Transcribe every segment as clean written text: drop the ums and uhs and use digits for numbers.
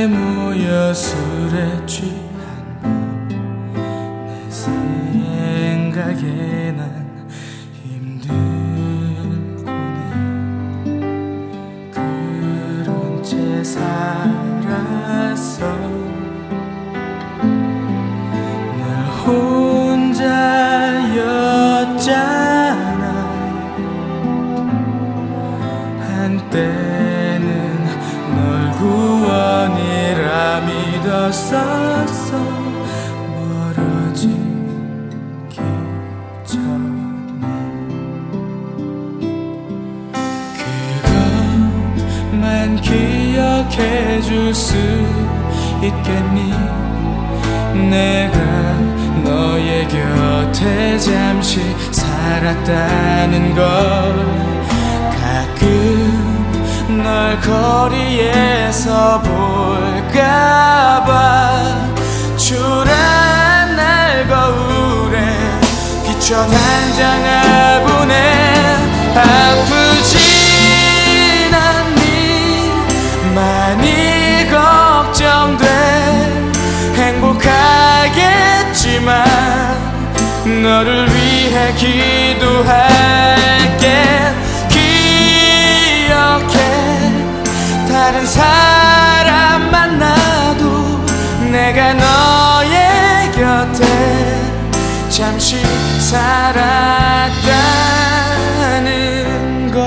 모여 술에 취한 밤 내 생각에 난 힘들고는 그런 채 살았어. 늘 혼자였잖아. 한때는 널 구원이라 믿었었어. 멀어지기 전에 그것만 기억해 줄 수 있겠니? 내가 너의 곁에 잠시 살았다는 걸. 가끔 널 거리에서 볼까봐 초라한 날 거울에 비춰 단장하고네. 아프진 않니? 많이 걱정돼. 행복하겠지만 너를 위해 기도할게. 다른 사람 만나도 내가 너의 곁에 잠시 살았다는 것.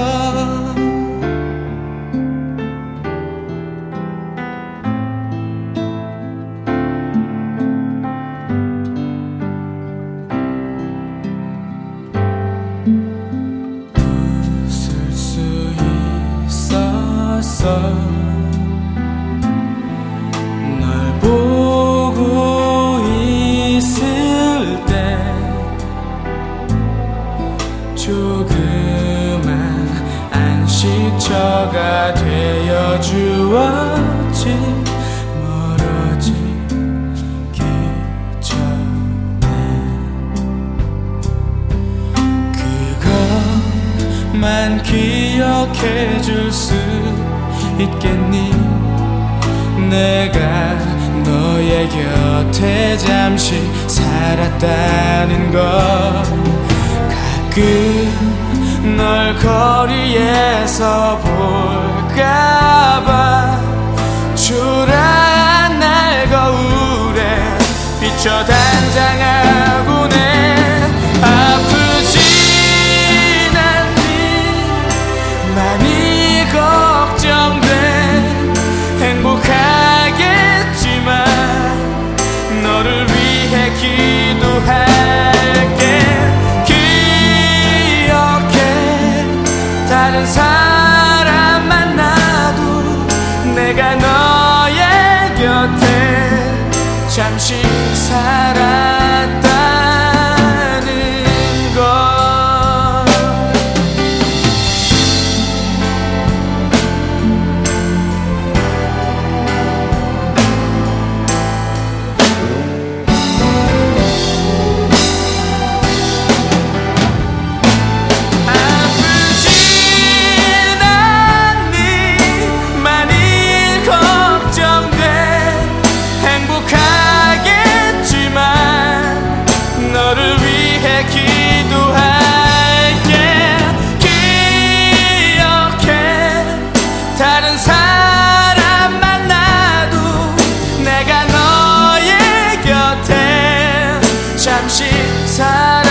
웃을 수 있었어. 널 보고 있을 때 조그만 안식처가 되어 주었지. 멀어지기 전에 그것만 기억해 줄 수 있겠니? 내가 너의 곁에 잠시 살았다는 것. 가끔 널 거리에서 볼까봐 초라한 날 거울에 비춰 단장하고네. 아프진 않니? 많이 걱정돼. 행복하겠지만 너를 위해 기도할게. 기억해. 다른 사람 만나도 내가 너의 곁에 잠시 살았다는 것. 다른 사람 만나도 내가 너의 곁에 잠시 살아.